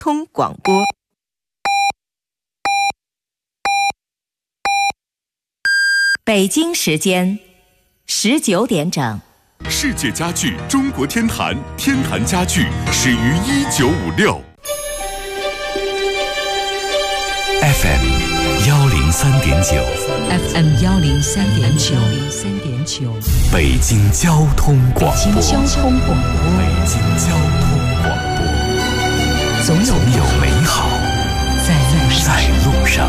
通广播。北京时间19点整。 世界家具中国天坛，天坛家具始于1956。 FM 103.9 FM 103.9 北京交通广播。 北京交通广播。 北京交通广播。总有美好在路上。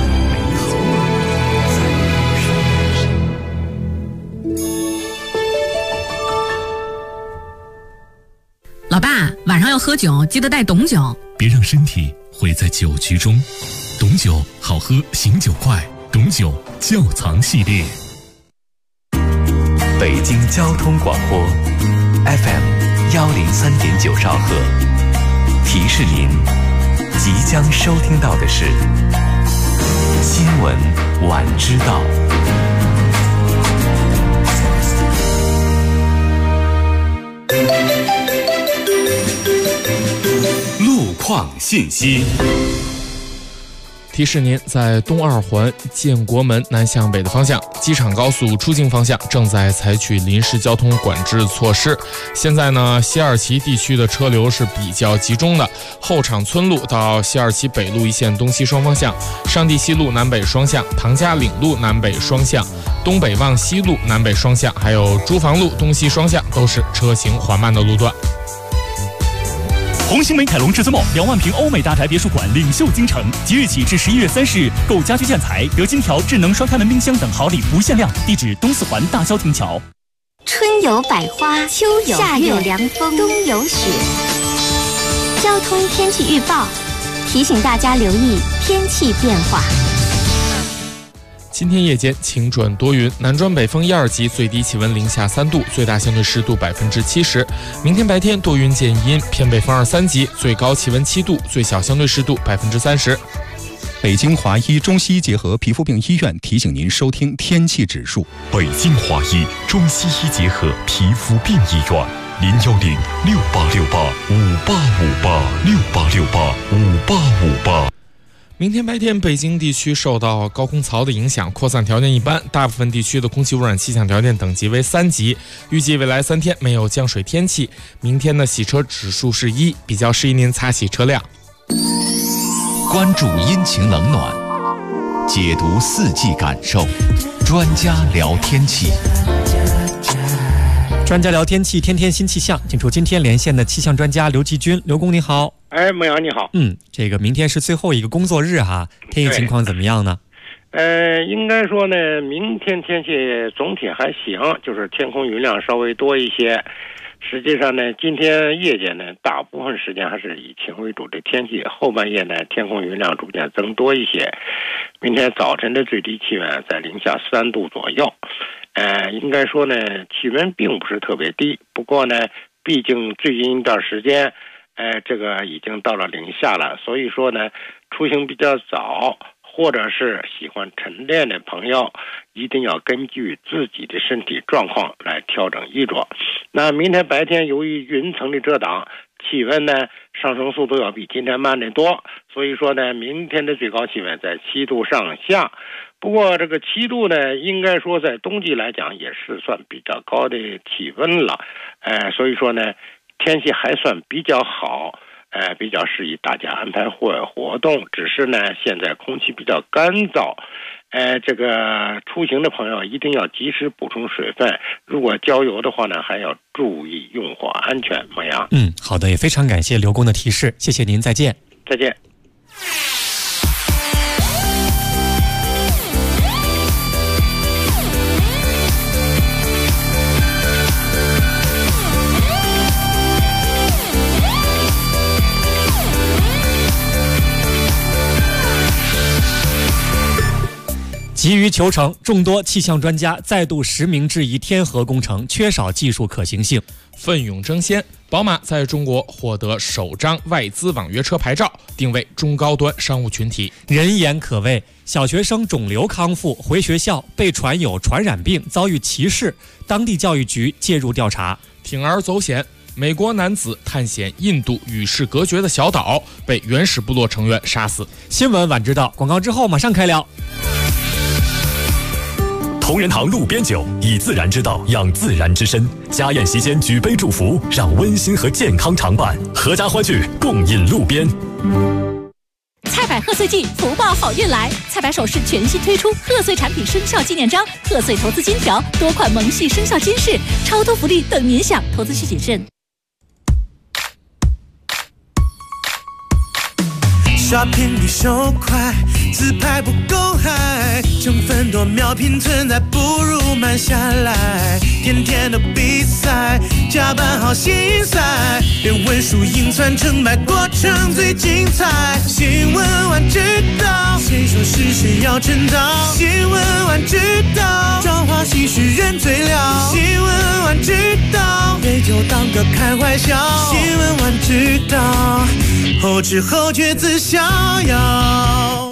老爸，晚上要喝酒，记得带董酒。 别让身体毁在酒局中。董酒好喝，醒酒快。董酒窖藏系列。 北京交通广播 FM 103.9兆赫。提示您，即将收听到的是新闻晚知道。 路况信息。 提示您，在东二环建国门南向北的方向，机场高速出境方向正在采取临时交通管制措施。现在呢，西二旗地区的车流是比较集中的，后场村路到西二旗北路一线东西双方向，上地西路南北双向，唐家岭路南北双向，东北望西路南北双向，还有朱房路东西双向都是车行缓慢的路段。 红星美凯龙至尊梦2万平欧美大宅别墅馆领袖京城，即日起至11月30日，购家居建材得金条、智能双开门冰箱等好礼不限量。地址东四环大郊亭桥。 春有百花，秋有夏有凉风，冬有雪。交通天气预报提醒大家留意天气变化。 今天夜间晴转多云，南转北风1、2级，最低气温零下3度，最大相对湿度70%。明天白天多云见阴，偏北风2、3级，最高气温7度，最小相对湿度30%。 北京华医中西医结合皮肤病医院提醒您收听天气指数。 北京华医中西医结合皮肤病医院，010-6868-5858，6868-5858。 明天白天，北京地区受到高空槽的影响，扩散条件一般，大部分地区的空气污染气象条件等级为3级。预计未来3天没有降水天气。明天的洗车指数是1，比较适宜您擦洗车辆。 关注阴晴冷暖，解读四季感受，专家聊天气。 专家聊天气，天天新气象，请出今天连线的气象专家刘继军。刘工你好。 孟阳你好。 这个明天是最后一个工作日哈，天气情况怎么样呢？ 应该说呢，明天天气总体还行，就是天空云量稍微多一些。实际上呢，今天夜间呢，大部分时间还是以晴为主的天气，后半夜呢，天空云量逐渐增多一些。明天早晨的最低气温在零下3度左右。应该说呢，气温并不是特别低，不过呢，毕竟最近一段时间，这个已经到了零下了，所以说呢，出行比较早，或者是喜欢晨练的朋友，一定要根据自己的身体状况来调整衣着。那明天白天由于云层的遮挡，气温呢上升速度要比今天慢得多，所以说呢，明天的最高气温在7度上下。不过这个7度呢，应该说在冬季来讲也是算比较高的气温了，所以说呢，天气还算比较好，比较适宜大家安排户外活动。只是呢，现在空气比较干燥，这个出行的朋友一定要及时补充水分。如果郊游的话呢，还要注意用火安全。孟阳。 好的，也非常感谢刘工的提示，谢谢您，再见。 再见。 急于求成，众多气象专家再度实名质疑天河工程缺少技术可行性。 奋勇争先，宝马在中国获得首张外资网约车牌照，定位中高端商务群体。 人言可畏，小学生肿瘤康复回学校被传有传染病，遭遇歧视，当地教育局介入调查。 铤而走险， 美国男子探险印度与世隔绝的小岛，被原始部落成员杀死。 新闻晚知道，广告之后马上开聊。 同仁堂路边酒，以自然之道养自然之身。家宴席间举杯祝福，让温馨和健康常伴。合家欢聚，共饮路边。 菜百贺岁季，福报好运来！菜百首饰全新推出贺岁产品生肖纪念章、贺岁投资金条，多款萌系生肖金饰，超多福利等您享，投资需谨慎。 Shopping 比手快，自拍不够嗨，成分多秒拼存在，不如慢下来。天天的比赛，加班好心塞，别问输赢算成败，过程最精彩。新闻晚知道，谁说是谁要称道？新闻晚知道，朝花夕拾人最了。新闻晚知道，对就当个开怀笑。新闻晚知道，后知后觉自逍遥。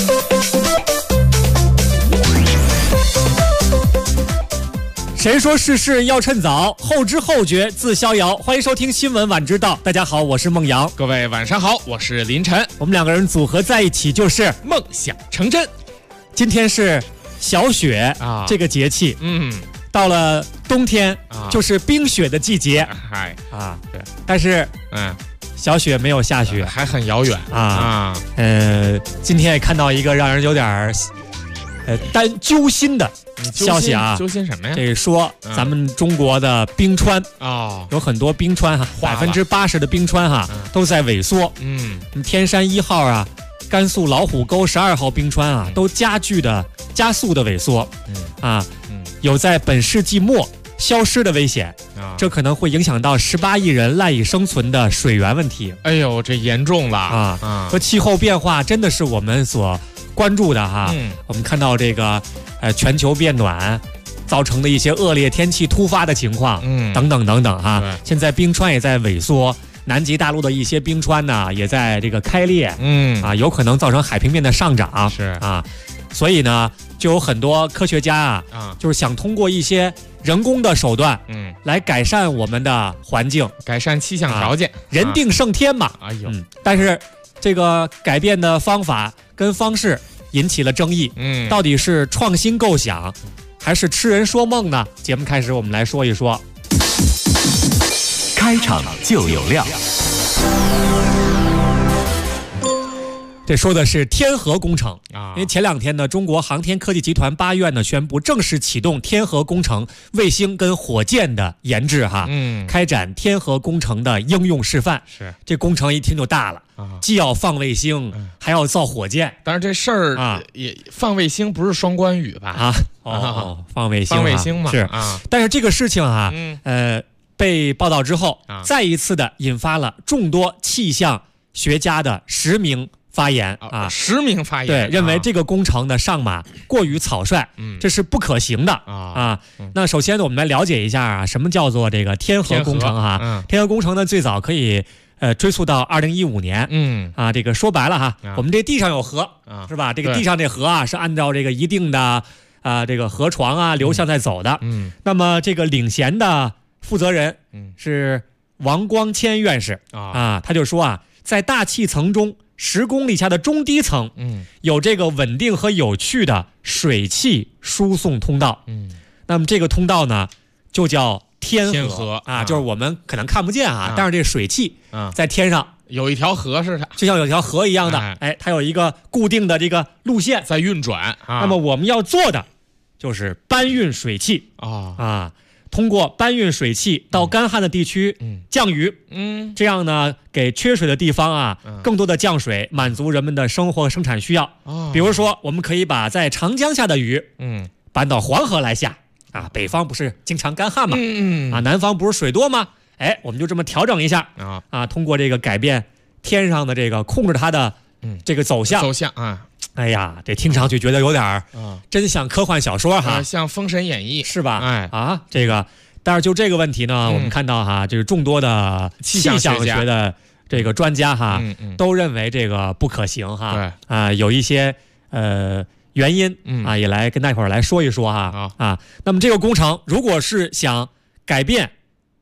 谁说事事要趁早，后知后觉自逍遥。欢迎收听新闻晚知道，大家好，我是孟阳。 各位晚上好，我是林晨。 我们两个人组合在一起就是梦想成真。 今天是小雪啊，这个节气，到了冬天就是冰雪的季节，对，但是小雪没有下雪， 还很遥远今天也看到一个让人有点揪心的消息啊！ 揪心什么呀？ 这说咱们中国的冰川有很多冰川，80%的冰川都在萎缩。天山1号啊，甘肃老虎沟12号冰川啊，都加速的萎缩。有在本世纪末消失的危险，这可能会影响到18亿人赖以生存的水源问题。 哎呦，这严重了和气候变化真的是我们所关注的哈。我们看到这个全球变暖造成的一些恶劣天气突发的情况，等等等等哈。现在冰川也在萎缩，南极大陆的一些冰川呢也在这个开裂，有可能造成海平面的上涨。所以呢，就有很多科学家就是想通过一些人工的手段，来改善我们的环境， 改善气象条件。 人定胜天嘛。但是这个改变的方法跟方式引起了争议。到底是创新构想，还是痴人说梦呢？节目开始，我们来说一说。 开场就有料。 这说的是天河工程因为前2天呢，中国航天科技集团8院呢宣布正式启动天河工程卫星跟火箭的研制开展天河工程的应用示范。这工程一听就大了既要放卫星，还要造火箭。 但是这事儿也放卫星不是双关语吧？ 放卫星嘛是但是这个事情被报道之后，再一次的引发了众多气象学家的实名发言实名发言， 对，认为这个工程的上马过于草率，这是不可行的那首先呢，我们来了解一下什么叫做这个天河工程天河工程呢，最早可以追溯到2015年，这个说白了我们这地上有河是吧？这个地上这河是按照这个一定的这个河床流向在走的。那么这个领衔的负责人是王光谦院士他就说在大气层中10公里下的中低层，有这个稳定和有序的水汽输送通道。那么这个通道呢，就叫天河就是我们可能看不见但是这水汽在天上有一条河似的， 就像有条河一样的，它有一个固定的这个路线在运转。 那么我们要做的就是搬运水汽通过搬运水汽到干旱的地区降雨，这样呢给缺水的地方更多的降水，满足人们的生活和生产需要。比如说我们可以把在长江下的雨搬到黄河来下北方不是经常干旱吗？南方不是水多吗？我们就这么调整一下通过这个改变天上的这个控制它的这个走向哎呀，这听上去觉得有点真像科幻小说像《封神演义》 是吧？这个，但是就这个问题呢，我们看到就是众多的气象学的这个专家都认为这个不可行有一些原因也来跟大伙儿来说一说那么这个工程如果是想改变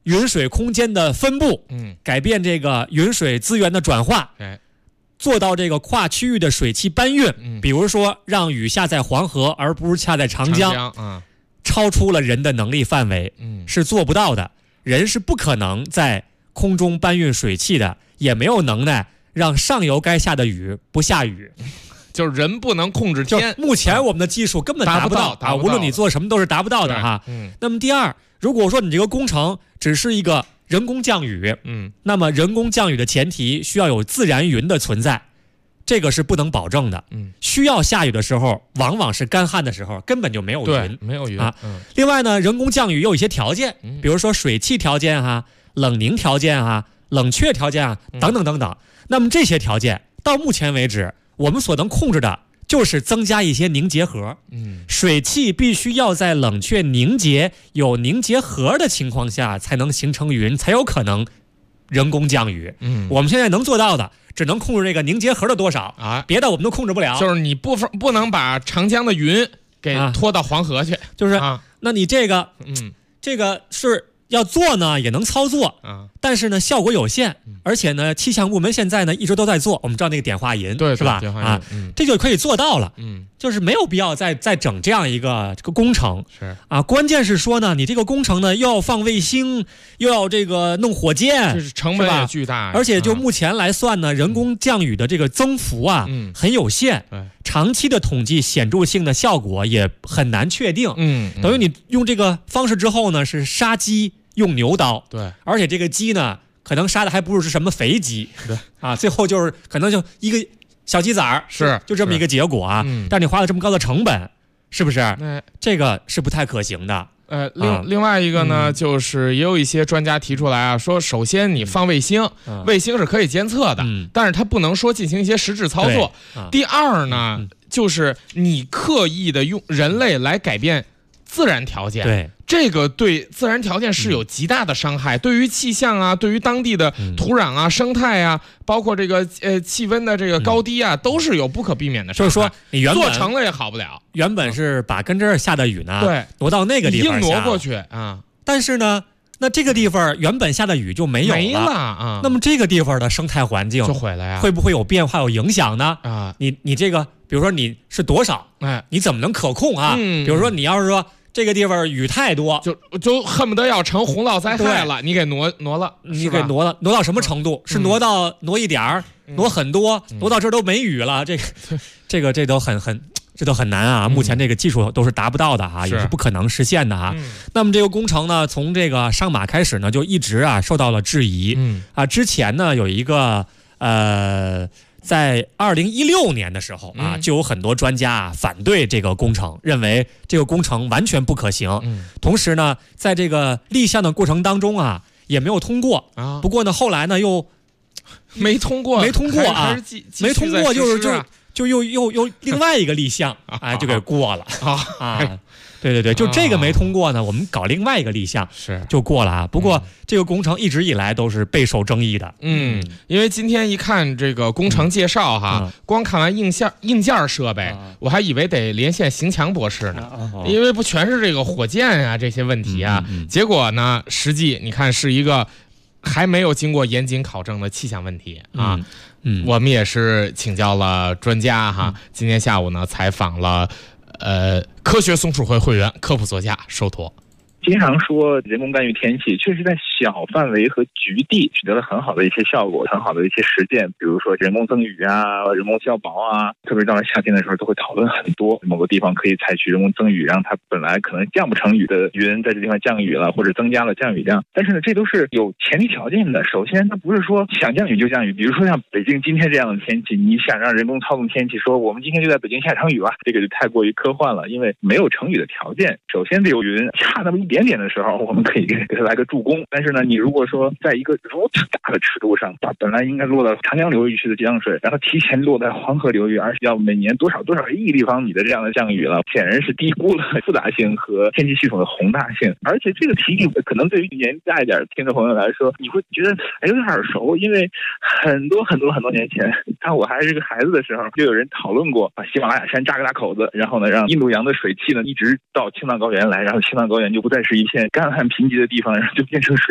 云水空间的分布，改变这个云水资源的转化，做到这个跨区域的水汽搬运，比如说让雨下在黄河而不是下在长江，超出了人的能力范围，是做不到的。人是不可能在空中搬运水汽的，也没有能耐让上游该下的雨不下雨。 就是人不能控制天， 目前我们的技术根本达不到啊！无论你做什么都是达不到的哈。那么第二，如果说你这个工程只是一个人工降雨，那么人工降雨的前提需要有自然云的存在，这个是不能保证的。需要下雨的时候，往往是干旱的时候，根本就没有云， 没有云啊。另外呢，人工降雨有一些条件，比如说水汽条件哈、冷凝条件哈、冷却条件啊等等等等。那么这些条件到目前为止，我们所能控制的就是增加一些凝结核。水汽必须要在冷却凝结有凝结核的情况下才能形成云，才有可能人工降雨。我们现在能做到的只能控制这个凝结核的多少啊，别的我们都控制不了。 就是你不能把长江的云给拖到黄河去， 就是那你这个这个是要做呢，也能操作但是呢效果有限，而且呢气象部门现在呢一直都在做，我们知道那个碘化银， 对， 是吧？这就可以做到了，就是没有必要再整这样一个工程， 是啊，关键是说呢，你这个工程呢又要放卫星，又要这个弄火箭， 这是成本也巨大， 而且就目前来算呢，人工降雨的这个增幅啊很有限，长期的统计显著性的效果也很难确定，等于你用这个方式之后呢，是杀鸡用牛刀， 对， 而且这个鸡呢，可能杀的还不是什么肥鸡， 对啊，最后就是可能就一个小鸡崽儿， 是就这么一个结果啊。但你花了这么高的成本，是不是？这个是不太可行的。 另外一个呢，就是也有一些专家提出来啊，说首先你放卫星，卫星是可以监测的，但是它不能说进行一些实质操作。第二呢，就是你刻意的用人类来改变自然条件， 对， 这个对自然条件是有极大的伤害，对于气象啊，对于当地的土壤啊、生态啊，包括这个气温的这个高低啊，都是有不可避免的伤害。 就是说，你原本做成了也好不了， 原本是把跟这儿下的雨呢， 对， 挪到那个地方硬挪过去啊， 但是呢，那这个地方原本下的雨就没有了啊， 那么这个地方的生态环境就毁了呀， 会不会有变化、有影响呢？ 啊， 你这个，比如说你是多少，你怎么能可控啊？比如说你要是说这个地方雨太多， 就恨不得要成洪涝灾害了，你给挪了， 你给挪到什么程度？是挪一点儿，挪很多，挪到这儿都没雨了，这都很难啊！目前这个技术都是达不到的哈，也是不可能实现的哈。那么这个工程呢，从这个上马开始呢，就一直受到了质疑。之前呢有一个在2016年的时候就有很多专家反对这个工程，认为这个工程完全不可行。同时呢，在这个立项的过程当中也没有通过不过呢，后来呢又没通过就又另外一个立项就给过了对，就这个没通过呢，我们搞另外一个立项就过了不过这个工程一直以来都是备受争议的。 因为今天一看这个工程介绍光看完硬件设备，我还以为得连线邢强博士呢，因为不全是这个火箭啊这些问题结果呢，实际你看是一个还没有经过严谨考证的气象问题我们也是请教了专家今天下午呢采访了科学松鼠会会员、科普作家寿陀。 经常说人工干预天气，确实在小范围和局地取得了很好的一些效果，很好的一些实践。比如说人工增雨人工消雹特别到了夏天的时候，都会讨论很多。某个地方可以采取人工增雨，让它本来可能降不成雨的云，在这地方降雨了，或者增加了降雨量。但是呢，这都是有前提条件的。首先，它不是说想降雨就降雨。比如说像北京今天这样的天气，你想让人工操纵天气，说我们今天就在北京下场雨吧，这个就太过于科幻了，因为没有成雨的条件。首先得有云，差那么一点点的时候，我们可以给它来个助攻。但是呢，你如果说在一个如此大的尺度上，把本来应该落到长江流域去的降水，然后提前落在黄河流域，而且要每年多少亿立方米的这样的降雨了，显然是低估了复杂性和天气系统的宏大性。而且这个题目可能对于年纪大一点的听众朋友来说，你会觉得有点耳熟，因为很多年前，当我还是个孩子的时候，就有人讨论过把喜马拉雅山扎个大口子，然后呢，让印度洋的水汽呢一直到青藏高原来，然后青藏高原就不再是一片干旱贫瘠的地方，然后就变成水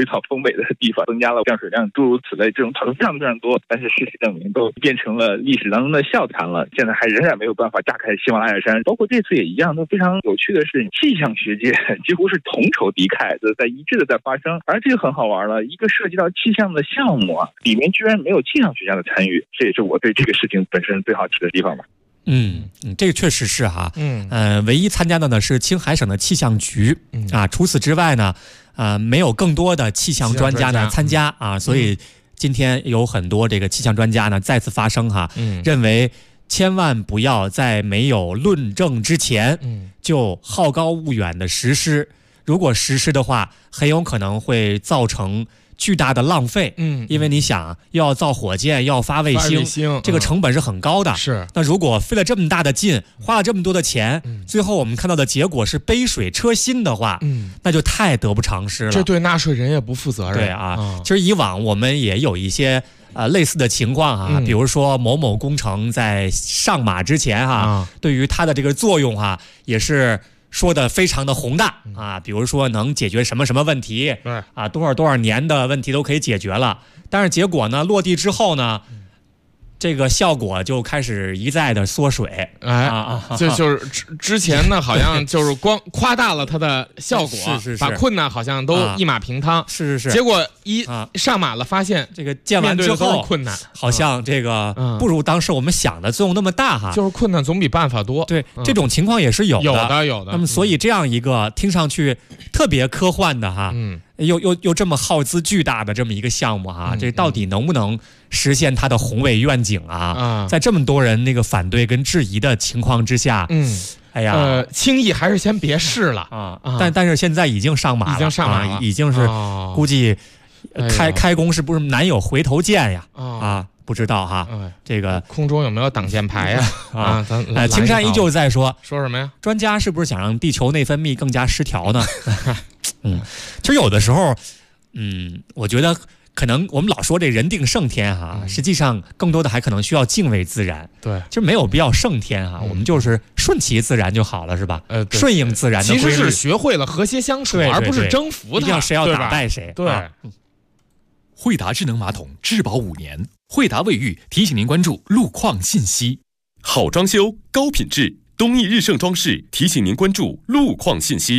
水草丰美的地方增加了降水量，诸如此类这种讨论非常非常多，但是事实证明都变成了历史当中的笑谈了。现在还仍然没有办法炸开喜马拉雅山，包括这次也一样。那非常有趣的是，气象学界几乎是同仇敌忾的，在一致的在发生。而这个很好玩了，一个涉及到气象的项目啊，里面居然没有气象学家的参与，这也是我对这个事情本身最好奇的地方吧。 这个确实是哈，唯一参加的呢是青海省的气象局啊，除此之外呢，没有更多的气象专家呢参加啊，所以今天有很多这个气象专家呢再次发声哈，认为千万不要在没有论证之前就好高骛远的实施，如果实施的话，很有可能会造成巨大的浪费，因为你想要造火箭，要发卫星，这个成本是很高的。 是， 那如果费了这么大的劲，花了这么多的钱，最后我们看到的结果是杯水车薪的话，那就太得不偿失了。 这对纳税人也不负责任。 对啊，其实以往我们也有一些类似的情况啊，比如说某某工程在上马之前哈，对于它的这个作用哈，也是说的非常的宏大啊，比如说能解决什么什么问题，啊，多少年的问题都可以解决了，但是结果呢，落地之后呢，这个效果就开始一再的缩水， 就是之前呢，好像就是光夸大了它的效果， 是把困难好像都一马平汤， 是， 结果一上马了，发现这个建完之后困难， 好像这个不如当时我们想的作用那么大哈， 就是困难总比办法多。 对，这种情况也是有的。 那么所以这样一个听上去特别科幻的哈，又这么耗资巨大的这么一个项目哈，这到底能不能实现它的宏伟愿景啊？在这么多人那个反对跟质疑的情况之下，哎呀， 轻易还是先别试了啊！但是现在已经上马了，已经是估计开工是不是难有回头箭呀？不知道哈，这个空中有没有挡箭牌呀？ 青山依旧在说什么呀？ 专家是不是想让地球内分泌更加失调呢？其实有的时候，我觉得可能我们老说这人定胜天哈，实际上更多的还可能需要敬畏自然。 对， 就没有必要胜天哈，我们就是顺其自然就好了，是吧？顺应自然的规律， 其实是学会了和谐相处，而不是征服它， 一定要谁要打败谁。 对。 惠达智能马桶质保5年，惠达卫浴提醒您关注路况信息。 好装修，高品质，东益日盛装饰提醒您关注路况信息。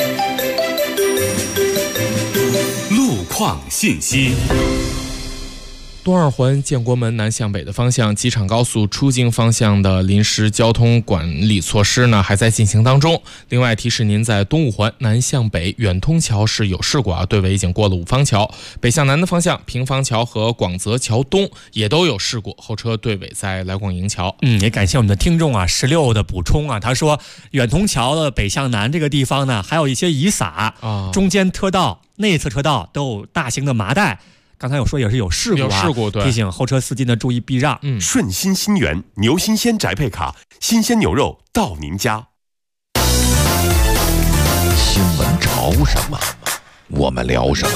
路况信息。 东二环建国门南向北的方向，机场高速出京方向的临时交通管理措施呢还在进行当中。另外提示您，在东五环南向北远通桥是有事故啊，队尾已经过了五方桥。北向南的方向，平房桥和广泽桥东也都有事故，后车队尾在来广营桥。 也感谢我们的听众啊16的补充啊，他说远通桥的北向南这个地方呢，还有一些遗撒中间车道、内侧车道都有大型的麻袋。刚才有说也是有事故对， 提醒后车司机呢注意避让。 顺心新源牛新鲜宅配卡，新鲜牛肉到您家。 新闻潮什么，我们聊什么。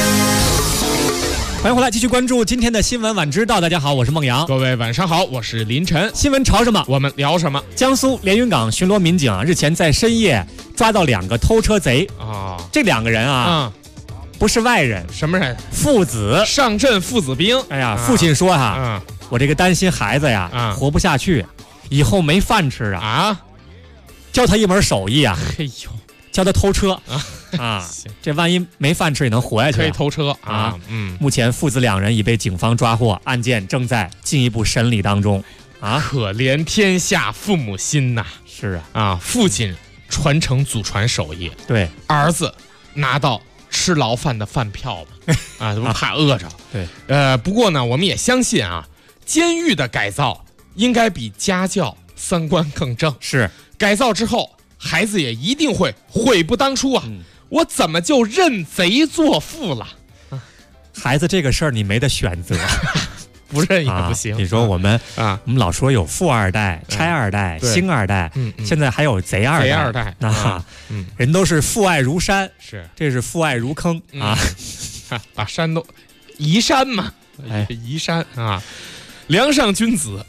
欢迎回来，继续关注今天的新闻晚知道。大家好，我是孟阳。 各位晚上好，我是林晨。 新闻潮什么， 我们聊什么。 江苏连云港巡逻民警日前在深夜抓到2个偷车贼这2个人不是外人， 什么人？ 父子， 上阵父子兵。 哎呀，父亲说我这个担心孩子呀活不下去，以后没饭吃教他一门手艺教他偷车这万一没饭吃也能活下去， 可以偷车目前父子2人已被警方抓获，案件正在进一步审理当中可怜天下父母心呐！ 是父亲传承祖传手艺， 对， 儿子拿到吃牢饭的饭票吧，都怕饿着。 对， 不过呢，我们也相信监狱的改造应该比家教3观更正。 是， 改造之后，孩子也一定会悔不当初我怎么就认贼作父了？ 孩子这个事儿你没得选择。 不认也不行。 你说我们老说有富2代、拆2代、星2代，现在还有贼2代。人都是父爱如山， 是， 这是父爱如坑把山都移山嘛，移山良上君子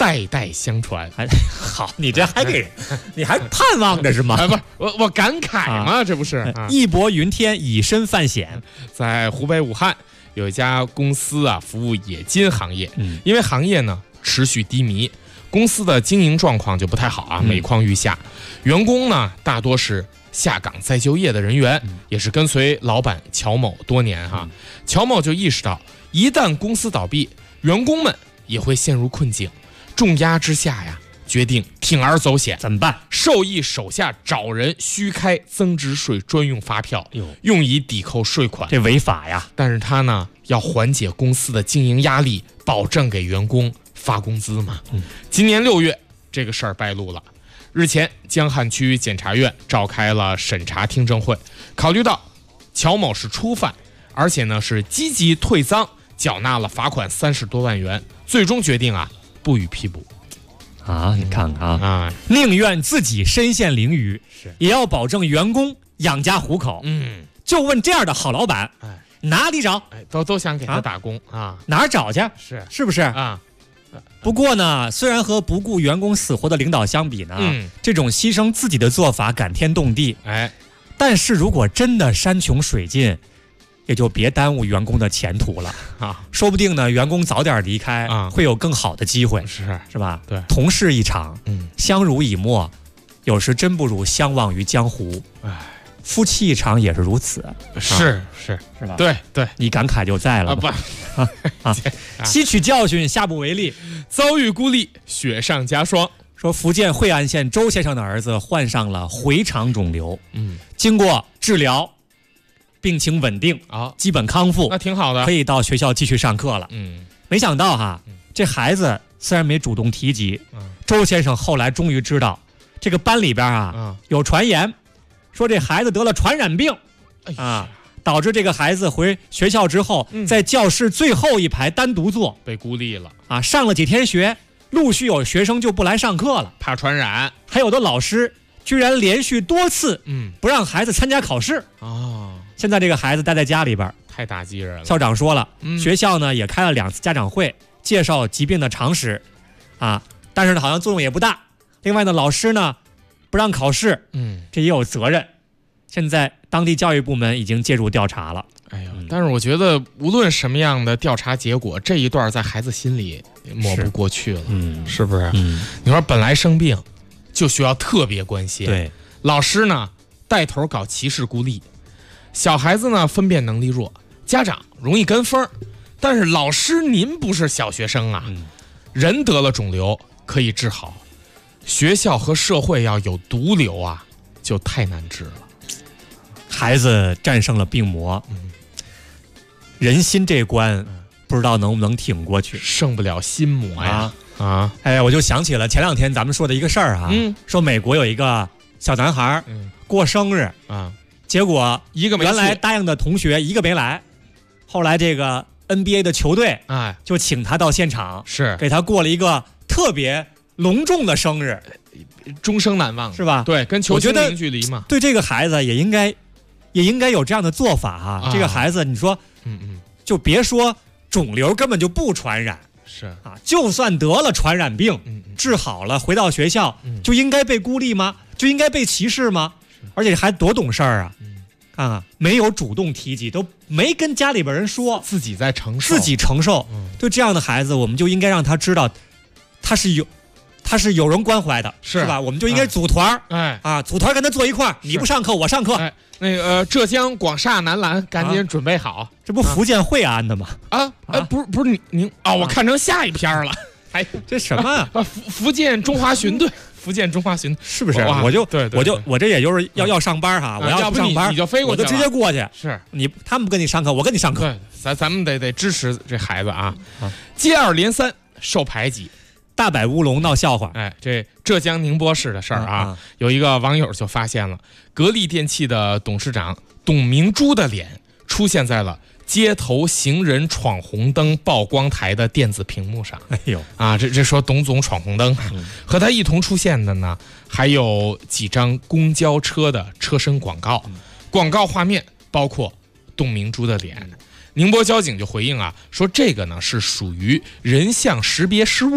代代相传。 好，你这还给人，你还盼望着是吗？ 不是，我感慨嘛，这不是义薄云天，以身犯险。 在湖北武汉有一家公司啊，服务冶金行业，因为行业呢持续低迷，公司的经营状况就不太好啊，每况愈下。员工呢大多是下岗再就业的人员，也是跟随老板乔某多年哈。乔某就意识到，一旦公司倒闭，员工们也会陷入困境，重压之下呀，决定铤而走险。 怎么办？ 授意手下找人虚开增值税专用发票，用以抵扣税款。 这违法呀！ 但是他呢，要缓解公司的经营压力，保证给员工发工资嘛。今年6月，这个事儿败露了。日前，江汉区检察院召开了审查听证会，考虑到乔某是初犯，而且呢是积极退赃，缴纳了罚款30多万元，最终决定啊不予批捕。 你看看啊，宁愿自己身陷囹圄，也要保证员工养家糊口。就问这样的好老板，哪里找？ 都想给他打工啊， 哪儿找去？是不是啊？不过呢，虽然和不顾员工死活的领导相比呢，这种牺牲自己的做法感天动地。但是如果真的山穷水尽，也就别耽误员工的前途了啊！说不定呢，员工早点离开，会有更好的机会，是吧？ 对， 同事一场，相濡以沫，有时真不如相忘于江湖。夫妻一场也是如此， 是吧？对， 你感慨就在了吸取教训，下不为例。 遭遇孤立，雪上加霜。 说福建惠安县周先生的儿子患上了回肠肿瘤，经过治疗，病情稳定基本康复， 那挺好的， 可以到学校继续上课了。没想到这孩子虽然没主动提及，周先生后来终于知道，这个班里边有传言，说这孩子得了传染病导致这个孩子回学校之后，在教室最后一排单独坐， 被孤立了上了几天学，陆续有学生就不来上课了， 怕传染。 还有的老师居然连续多次不让孩子参加考试。现在这个孩子待在家里边， 太打击人了。 校长说了，学校呢也开了2次家长会，介绍疾病的常识但是呢好像作用也不大。另外呢，老师呢不让考试，这也有责任。现在当地教育部门已经介入调查了。 但是我觉得无论什么样的调查结果，这一段在孩子心里抹不过去了，是不是？你说本来生病就需要特别关心， 对， 老师呢带头搞歧视孤立，小孩子呢分辨能力弱，家长容易跟风，但是老师您不是小学生啊，人得了肿瘤可以治好，学校和社会要有毒瘤就太难治了。 孩子战胜了病魔，人心这关不知道能不能挺过去， 胜不了心魔呀我就想起了前2天咱们说的一个事儿说美国有一个小男孩过生日结果原来答应的同学一个没来，后来这个 NBA 的球队就请他到现场， 是给他过了一个特别隆重的生日， 终生难忘， 是吧？ 对，跟球星零距离嘛。 对这个孩子也应该有这样的做法这个孩子你说就别说肿瘤根本就不传染，就算得了传染病治好了回到学校就应该被孤立吗？就应该被歧视吗？而且还多懂事儿没有主动提及，都没跟家里边人说， 自己在承受。对这样的孩子，我们就应该让他知道他是有人关怀的，是吧？我们就应该组团组团跟他坐一块儿，你不上课我上课。 那个浙江广厦男篮赶紧准备好， 这不福建惠安的吗？ 不是您我看成下一篇了。 这什么福建中华巡队，福建中华巡是不是？我这也就是要上班我要不上班你就飞过去， 我就直接过去。 是他们不跟你上课，我跟你上课。 对，咱们得支持这孩子接二连三受排挤。 大摆乌龙闹笑话， 这浙江宁波市的事儿有一个网友就发现了格力电器的董事长董明珠的脸出现在了街头行人闯红灯曝光台的电子屏幕上。这说董总闯红灯，和他一同出现的呢，还有几张公交车的车身广告，广告画面包括董明珠的脸。宁波交警就回应说这个呢是属于人像识别失误。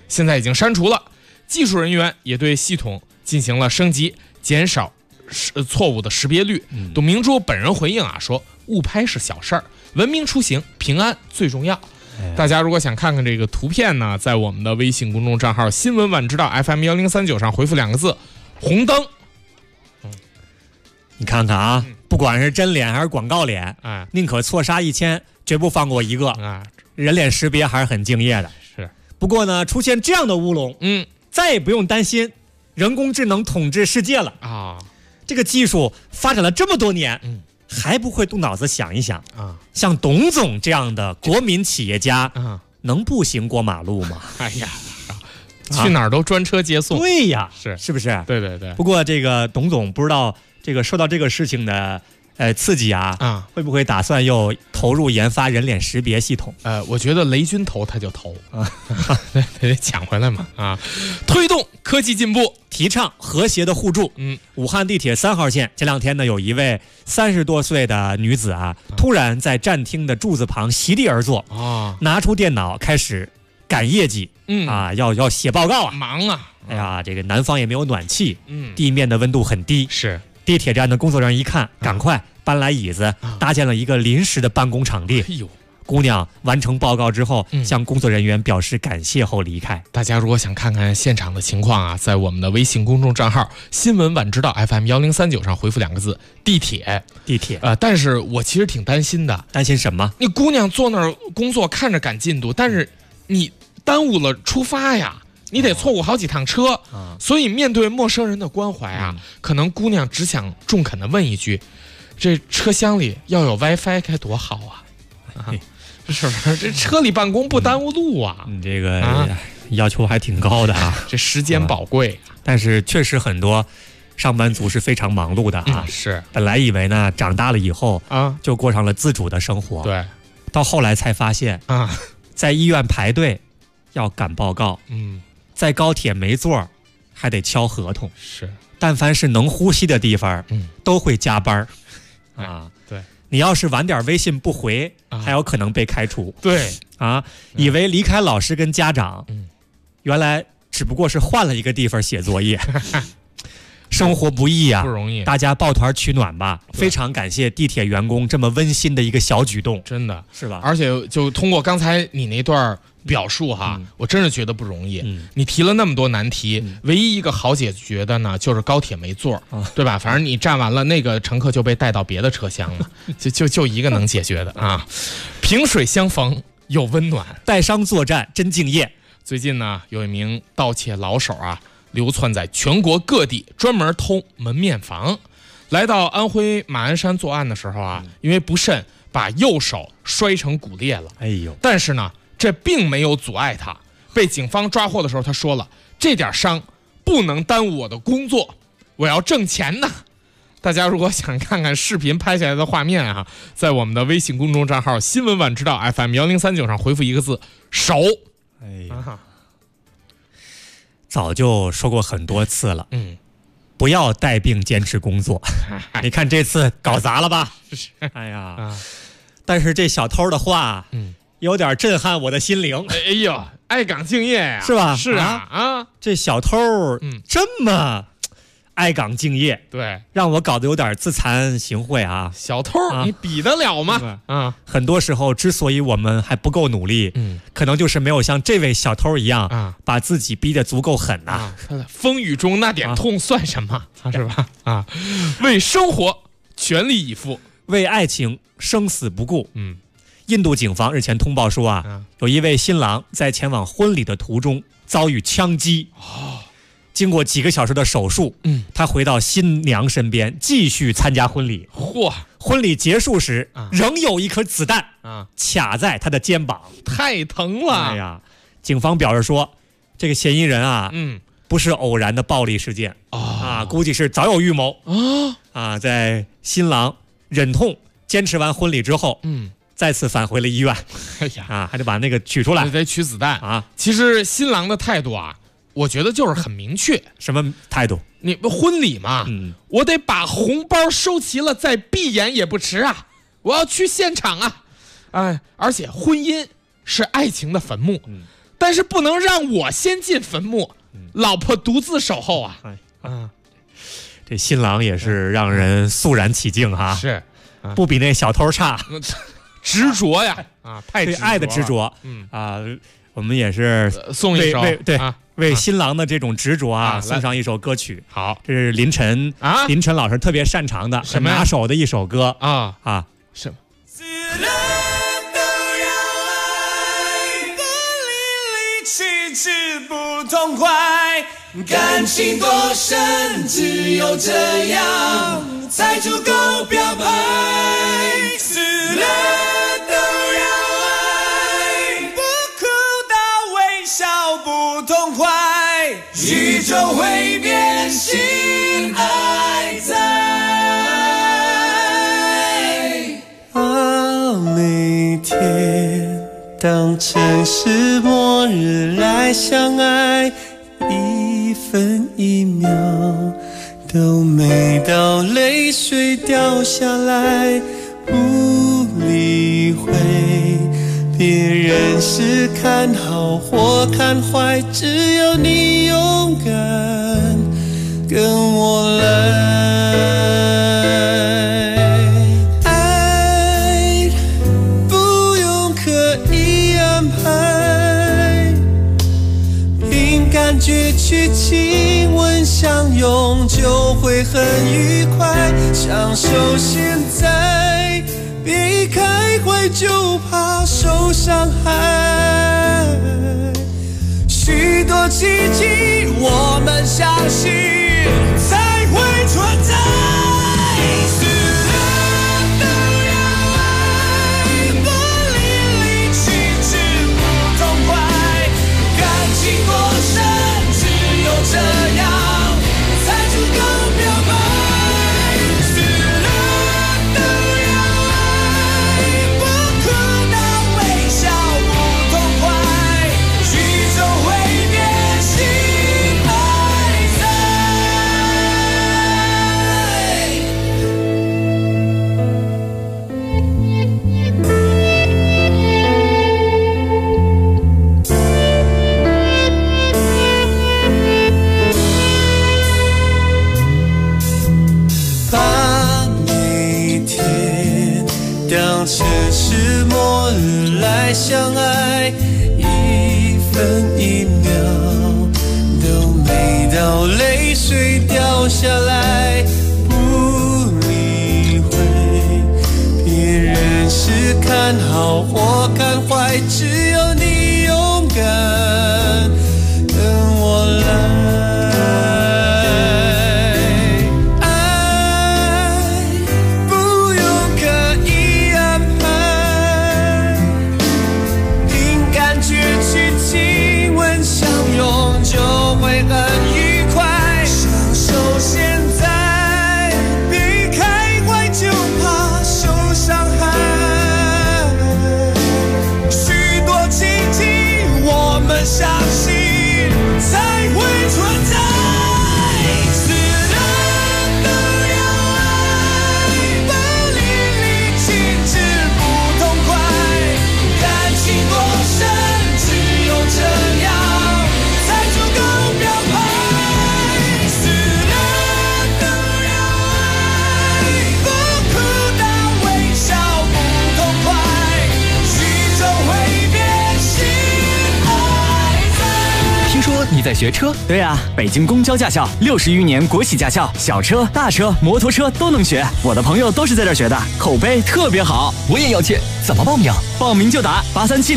现在已经删除了。技术人员也对系统进行了升级，减少错误的识别率。董明珠本人回应啊说，误拍是小事儿，文明出行平安最重要。大家如果想看看这个图片呢，在我们的微信公众账号新闻晚知道 FM1039 上回复2个字红灯。 你看看啊，不管是真脸还是广告脸，宁可错杀1000，绝不放过一个。人脸识别还是很敬业的。 是。 不过呢，出现这样的乌龙，再也不用担心人工智能统治世界了啊！这个技术发展了这么多年，还不会动脑子想一想啊？像董总这样的国民企业家，能步行过马路吗？ 哎呀，去哪儿都专车接送。 对呀， 是不是？ 对对对。 不过这个董总不知道这个受到这个事情的刺激啊，会不会打算又投入研发人脸识别系统？ 我觉得雷军投他就投啊，得抢回来嘛啊！推动科技进步， 提倡和谐的互助。武汉地铁3号线这2天呢，有一位30多岁的女子啊，突然在站厅的柱子旁席地而坐啊，拿出电脑开始赶业绩。要写报告啊， 忙啊！ 哎呀，这个南方也没有暖气，地面的温度很低， 是。 地铁站的工作人员一看，赶快搬来椅子，搭建了一个临时的办公场地。姑娘完成报告之后，向工作人员表示感谢后离开。 大家如果想看看现场的情况啊，在我们的微信公众账号新闻晚知道 FM1039 上回复2个字地铁。但是我其实挺担心的。 担心什么？ 你姑娘坐那儿工作，看着赶进度，但是你耽误了出发呀。你得错过好几趟车，所以面对陌生人的关怀啊，可能姑娘只想中肯的问一句：这车厢里要有 WiFi 该多好啊！是不是？这车里办公不耽误路啊！ 你这个要求还挺高的啊， 这时间宝贵。 但是确实很多上班族是非常忙碌的啊。 是。 本来以为呢，长大了以后就过上了自主的生活。 对。 到后来才发现在医院排队要赶报告。在高铁没座还得敲合同。 是。 但凡是能呼吸的地方，都会加班啊。 对。 你要是晚点微信不回，还有可能被开除。 对。 以为离开老师跟家长，原来只不过是换了一个地方写作业。生活不易啊， 不容易， 大家抱团取暖吧。非常感谢地铁员工这么温馨的一个小举动， 真的是吧？ 而且就通过刚才你那段表述哈，我真是觉得不容易。你提了那么多难题，唯一一个好解决的呢，就是高铁没座，对吧？反正你站完了，那个乘客就被带到别的车厢了，就一个能解决的啊。萍水相逢有温暖， 带伤作战真敬业。 最近呢，有一名盗窃老手啊，流窜在全国各地，专门偷门面房。来到安徽马鞍山作案的时候啊，因为不慎把右手摔成骨裂了。 哎呦！ 但是呢，这并没有阻碍他。被警方抓获的时候，他说了：“这点伤不能耽误我的工作，我要挣钱呢。”大家如果想看看视频拍下来的画面啊，在我们的微信公众账号新闻晚知道 FM1039 上回复一个字“手”。 哎呀！早就说过很多次了，不要带病坚持工作。你看这次搞砸了吧？哎呀，但是这小偷的话，有点震撼我的心灵。 哎呦，爱岗敬业呀， 是吧？ 是啊， 这小偷这么爱岗敬业， 对， 让我搞得有点自惭形秽啊。 小偷，你比得了吗？ 很多时候之所以我们还不够努力，可能就是没有像这位小偷一样，把自己逼得足够狠呐。 风雨中那点痛算什么？是吧？为生活全力以赴， 为爱情生死不顾。印度警方日前通报说有一位新郎在前往婚礼的途中遭遇枪击。经过几个小时的手术，他回到新娘身边继续参加婚礼。婚礼结束时，仍有一颗子弹卡在他的肩膀， 太疼了。 哎呀，警方表示说，这个嫌疑人不是偶然的暴力事件估计是早有预谋在新郎忍痛坚持完婚礼之后，再次返回了医院。 哎呀， 还得把那个取出来， 得取子弹其实新郎的态度我觉得就是很明确。 什么态度？ 你婚礼嘛，我得把红包收齐了再闭眼也不迟啊！我要去现场啊！而且婚姻是爱情的坟墓， 但是不能让我先进坟墓，老婆独自守候啊。 这新郎也是让人肃然起敬哈， 是， 不比那小偷差， 执着呀，太对爱的执着，我们也是送一首为新郎的这种执着送上一首歌曲。 好， 这是林晨老师特别擅长的、 什么拿手的一首歌什么？ 死了都要爱，不离离去去不痛快，感情多深，只有这样才足够表白。死了都要爱，不哭到微笑不痛快，宇宙会变心爱在。每天当城市末日来相爱，一分一秒都美到泪水掉下来，不理会别人是看好或看坏，只要你勇敢跟我来。爱不用刻意安排，凭感觉去亲吻相拥就会很愉快，享受现在，别开怀就怕受伤害。许多奇迹我们相信才会存在。死了都要爱，不离离去去不痛快，感情多深，只有这样才足够表白。死了都要爱，不哭到微笑不痛快，宇宙会变心爱在。把每天当成是末日来相爱，一分一秒都美到泪水掉下来，不理会别人是看好或看坏，只有你勇敢跟我来。相信才会存在。死了都要爱，不离离去去不痛快，感情多深，只有这样才足够表白。死了都要爱，不哭到微笑不痛快，宇宙会变心。 听说你在学车？对啊，北京公交驾校60余年国企驾校，小车、大车、摩托车都能学。我的朋友都是在这儿学的，口碑特别好。我也要去，怎么报名？报名就打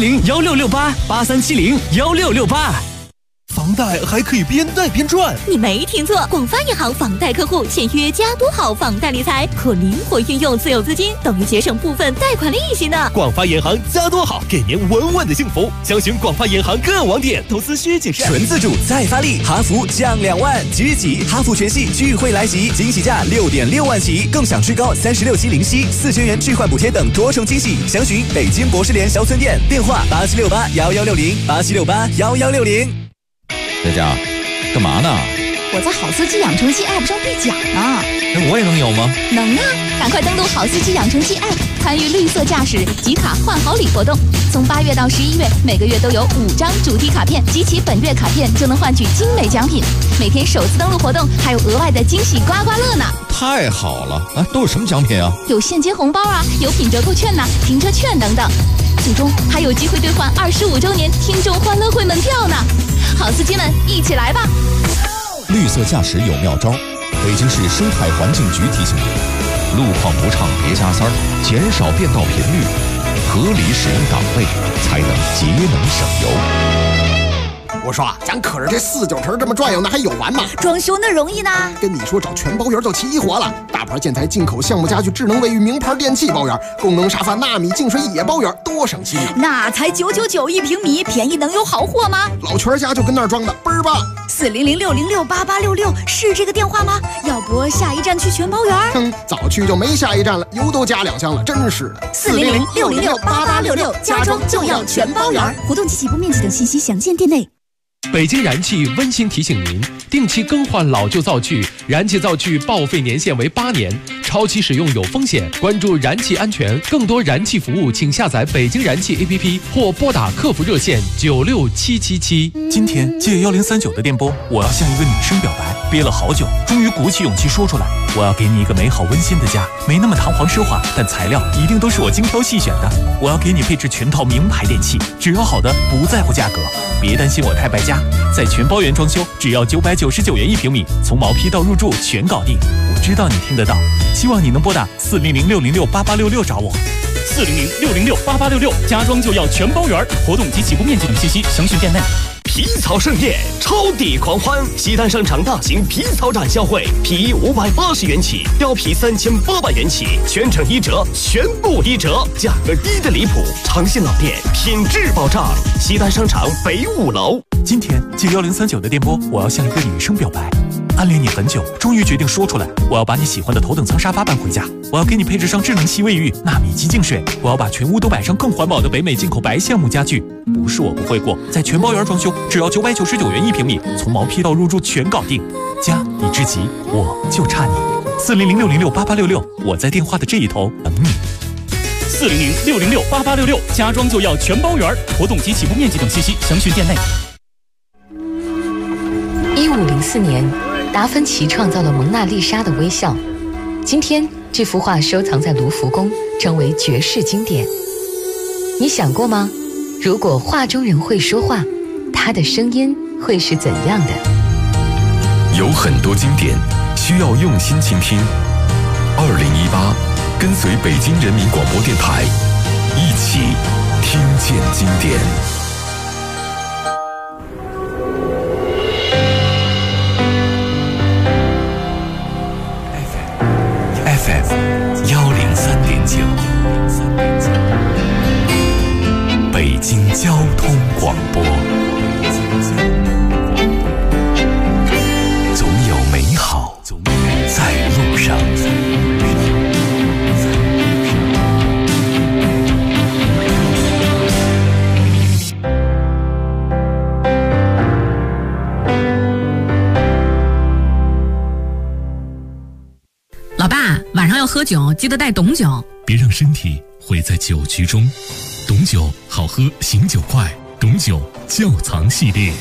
83701668，83701668。 房贷还可以边贷边赚， 你没听错，广发银行房贷客户签约加多好房贷理财，可灵活运用自有资金，等于节省部分贷款利息呢。 广发银行加多好，给您稳稳的幸福。详询广发银行各网点，投资需谨慎。 纯自主再发力，哈弗降2万，即日起哈弗全系聚会来袭，惊喜价6.6万起，更享最高36期零息、4000元置换补贴等多重惊喜。详询北京博士联小村店，电话87681160，87681160。 在家干嘛呢？ 我在好司机养成记 App 上兑奖呢。 那我也能有吗？ 能啊！赶快登录好司机养成记 App， 参与绿色驾驶集卡换好礼活动。从8月到11月，每个月都有5张主题卡片，集齐本月卡片就能换取精美奖品。每天首次登录活动还有额外的惊喜刮刮乐呢！ 太好了啊！都有什么奖品啊？ 有现金红包啊，有品折扣券呐、停车券等等。最终还有机会兑换25周年听众欢乐会门票呢！好司机们，一起来吧！ 绿色驾驶有妙招，北京市生态环境局提醒您：路况不畅别加塞儿，减少变道频率，合理使用档位，才能节能省油。 我说咱可是这49城这么转悠，那还有完吗？ 装修那容易呢？ 跟你说找全包圆就齐活了，大牌建材、进口项目家具、智能卫浴、名牌电器包圆，功能沙发、纳米净水也包圆，多省心啊！ 那才999一平米，便宜能有好货吗？ 老全家就跟那儿装的，倍儿棒 ！40060688866是这个电话吗？要不下一站去全包圆？ 早去就没下一站了，油都加2箱了，真是的。 40060688866，家装就要全包圆。 活动及起步面积等信息详见店内。 北京燃气温馨提醒您，定期更换老旧灶具，燃气灶具报废年限为8年，超期使用有风险。关注燃气安全，更多燃气服务，请下载北京燃气 APP 或拨打客服热线96777。 今天借1039的电波，我要向一个女生表白，憋了好久，终于鼓起勇气说出来。我要给你一个美好温馨的家，没那么堂皇奢华，但材料一定都是我精挑细选的。我要给你配置全套名牌电器，只要好的，不在乎价格。别担心我太败家，在全包圆装修，只要999元一平米，从毛坯到入住全搞定。我知道你听得到，希望你能拨打40060688866找我。40060688866，家装就要全包圆，活动及起步面积等信息详询店内。 皮草盛宴，超抵狂欢！西单商场大型皮草展销会，皮衣580元起，貂皮3800元起，全程1折，全部1折，价格低的离谱，诚信老店，品质保障。西单商场北5楼。 今天借1039的电波，我要向一个女生表白。暗恋你很久，终于决定说出来。我要把你喜欢的头等舱沙发搬回家，我要给你配置上智能吸卫浴、纳米机净水，我要把全屋都摆上更环保的北美进口白橡木家具。不是我不会过，在全包圆装修，只要999元一平米，从毛坯到入住全搞定。家已至齐，我就差你。40060688866，我在电话的这一头等你。 40060688866，家装就要全包圆，活动及起步面积等信息详询店内。 1504年，达芬奇创造了蒙娜丽莎的微笑。今天，这幅画收藏在卢浮宫，成为绝世经典。你想过吗？如果画中人会说话，他的声音会是怎样的？ 有很多经典需要用心倾听。2018，跟随北京人民广播电台，一起听见经典。FM103.9，北京交通广播，总有美好在路上。 老爸，晚上要喝酒，记得带董酒， 别让身体毁在酒局中。董酒好喝，醒酒快，董酒窖藏系列。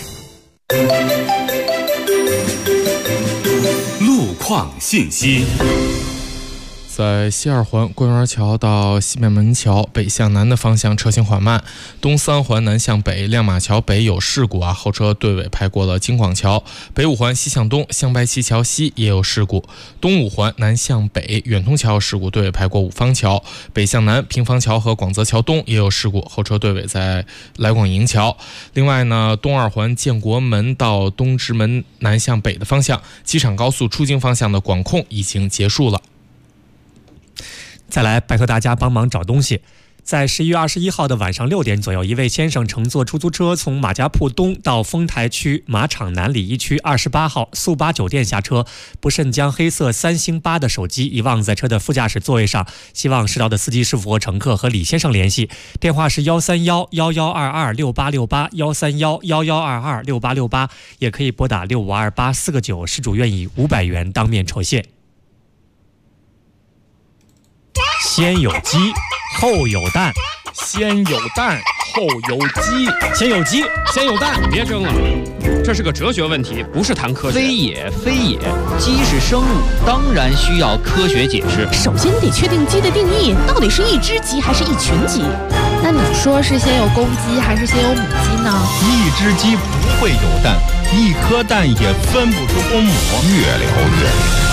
路况信息。 在西二环桂园桥到西面门桥北向南的方向车行缓慢，东三环南向北亮马桥北有事故后车队尾排过了京广桥，北五环西向东向白旗桥西也有事故，东五环南向北远通桥事故队尾排过五方桥，北向南平房桥和广泽桥东也有事故，后车队尾在来广营桥。另外呢，东二环建国门到东直门南向北的方向机场高速出京方向的管控已经结束了。 再来拜托大家帮忙找东西， 在11月21号的晚上6点左右，一位先生乘坐出租车从马家铺东到丰台区马场南里1区28号速八酒店下车，不慎将黑色3星8的手机遗忘在车的副驾驶座位上，希望拾到的司机师傅和乘客和李先生联系，电话是131-1122-6868 131-1122-6868，也可以拨打6528-4个9，事主愿以500元当面酬谢。先有鸡后有蛋， 先有蛋后有鸡， 先有鸡先有蛋， 别争了，这是个哲学问题，不是谈科学。 非也，鸡是生物，当然需要科学解释。 首先得确定鸡的定义，到底是一只鸡还是一群鸡？那你说是先有公鸡还是先有母鸡呢？ 一只鸡不会有蛋，一颗蛋也分不出公母。 越聊越明白。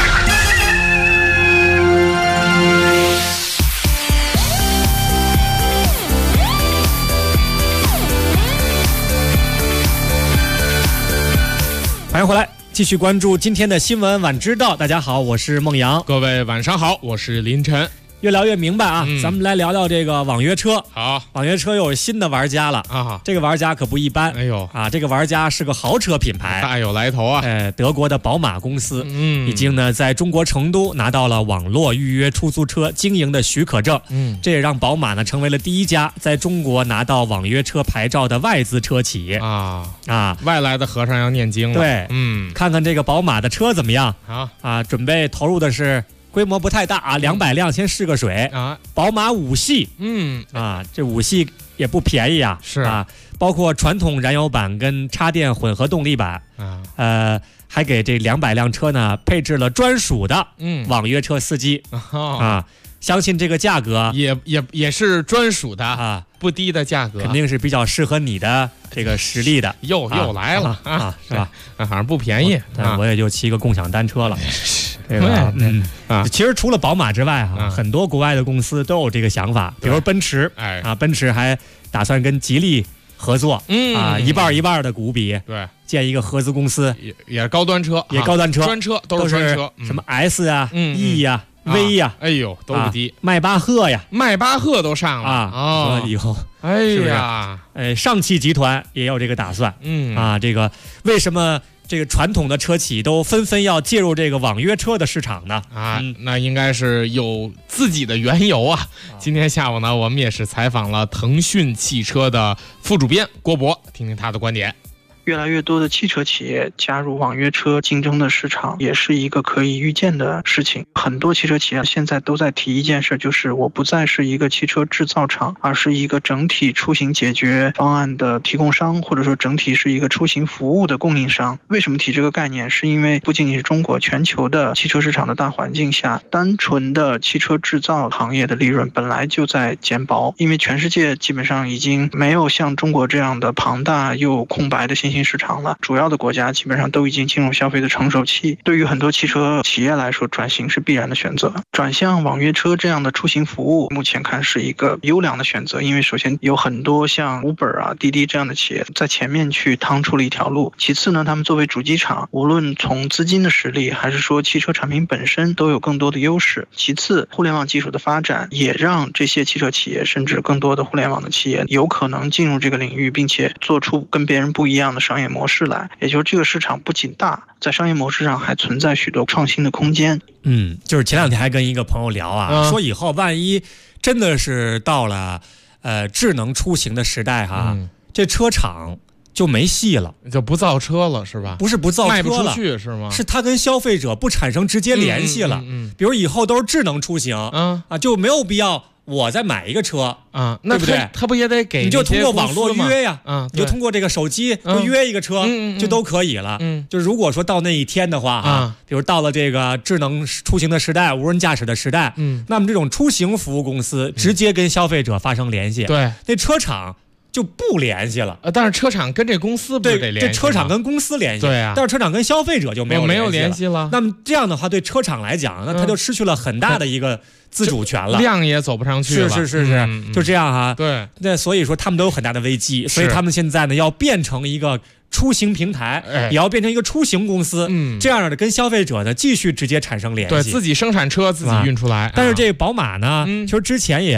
欢迎回来，继续关注今天的新闻晚知道。大家好，我是孟阳。 各位晚上好，我是林晨。 越聊越明白啊，咱们来聊聊这个网约车。 好， 网约车又有新的玩家了啊！ 这个玩家可不一般。 哎呦啊，这个玩家是个豪车品牌， 大有来头啊！ 德国的宝马公司，已经呢在中国成都拿到了网络预约出租车经营的许可证。这也让宝马呢成为了第一家在中国拿到网约车牌照的外资车企啊！外来的和尚要念经了。 对，看看这个宝马的车怎么样？准备投入的是。规模不太大啊，200辆先试个水啊。宝马5系，这5系也不便宜啊， 是啊，包括传统燃油版跟插电混合动力版，还给这200辆车呢配置了专属的网约车司机啊。相信这个价格也是专属的啊，不低的价格， 肯定是比较适合你的这个实力的。 又来了啊，是吧？好像不便宜， 我也就骑个共享单车了。对吧？其实除了宝马之外很多国外的公司都有这个想法，比如奔驰，奔驰还打算跟吉利合作，一半一半的股比， 对， 建一个合资公司， 也是高端车，专车都是专车， 什么 S 啊、E 呀、V 呀， 哎呦都不低， 迈巴赫呀， 迈巴赫都上了啊！以后， 哎呀， 上汽集团也有这个打算，这个为什么？这个传统的车企都纷纷要介入这个网约车的市场呢？ 那应该是有自己的缘由啊。今天下午呢，我们也是采访了腾讯汽车的副主编郭博，听听他的观点。 越来越多的汽车企业加入网约车竞争的市场，也是一个可以预见的事情。很多汽车企业现在都在提一件事，就是我不再是一个汽车制造厂，而是一个整体出行解决方案的提供商，或者说整体是一个出行服务的供应商。为什么提这个概念？是因为不仅仅是中国，全球的汽车市场的大环境下，单纯的汽车制造行业的利润本来就在减薄，因为全世界基本上已经没有像中国这样的庞大又空白的新兴市场了，主要的国家基本上都已经进入消费的成熟期。对于很多汽车企业来说，转型是必然的选择。转向网约车这样的出行服务，目前看是一个优良的选择，因为首先有很多像 Uber 啊、滴滴这样的企业在前面去趟出了一条路。其次呢，他们作为主机厂，无论从资金的实力还是说汽车产品本身都有更多的优势。其次，互联网技术的发展也让这些汽车企业甚至更多的互联网的企业有可能进入这个领域，并且做出跟别人不一样的商业模式来。也就是这个市场不仅大，在商业模式上还存在许多创新的空间。 就是前两天还跟一个朋友聊啊，说以后万一真的是到了智能出行的时代这车厂就没戏了， 就不造车了是吧？ 不是不造车了， 卖不出去是吗？ 是它跟消费者不产生直接联系了。比如以后都是智能出行，就没有必要我再买一个车那对不对？ 他不也得给你就通过网络约呀，你就通过这个手机约一个车就都可以了。就如果说到那一天的话比如到了这个智能出行的时代、无人驾驶的时代，那么这种出行服务公司直接跟消费者发生联系， 对， 那车厂就不联系了。 但是车厂跟这公司不得联系， 这车厂跟公司联系， 对啊， 但是车厂跟消费者就没有联系了。 那么这样的话，对车厂来讲，那他就失去了很大的一个自主权了， 量也走不上去了。 是，就这样哈。 对， 那所以说他们都有很大的危机，所以他们现在呢要变成一个出行平台，也要变成一个出行公司，这样的跟消费者呢继续直接产生联系， 对自己生产车自己运出来。 但是这个宝马呢，其实之前也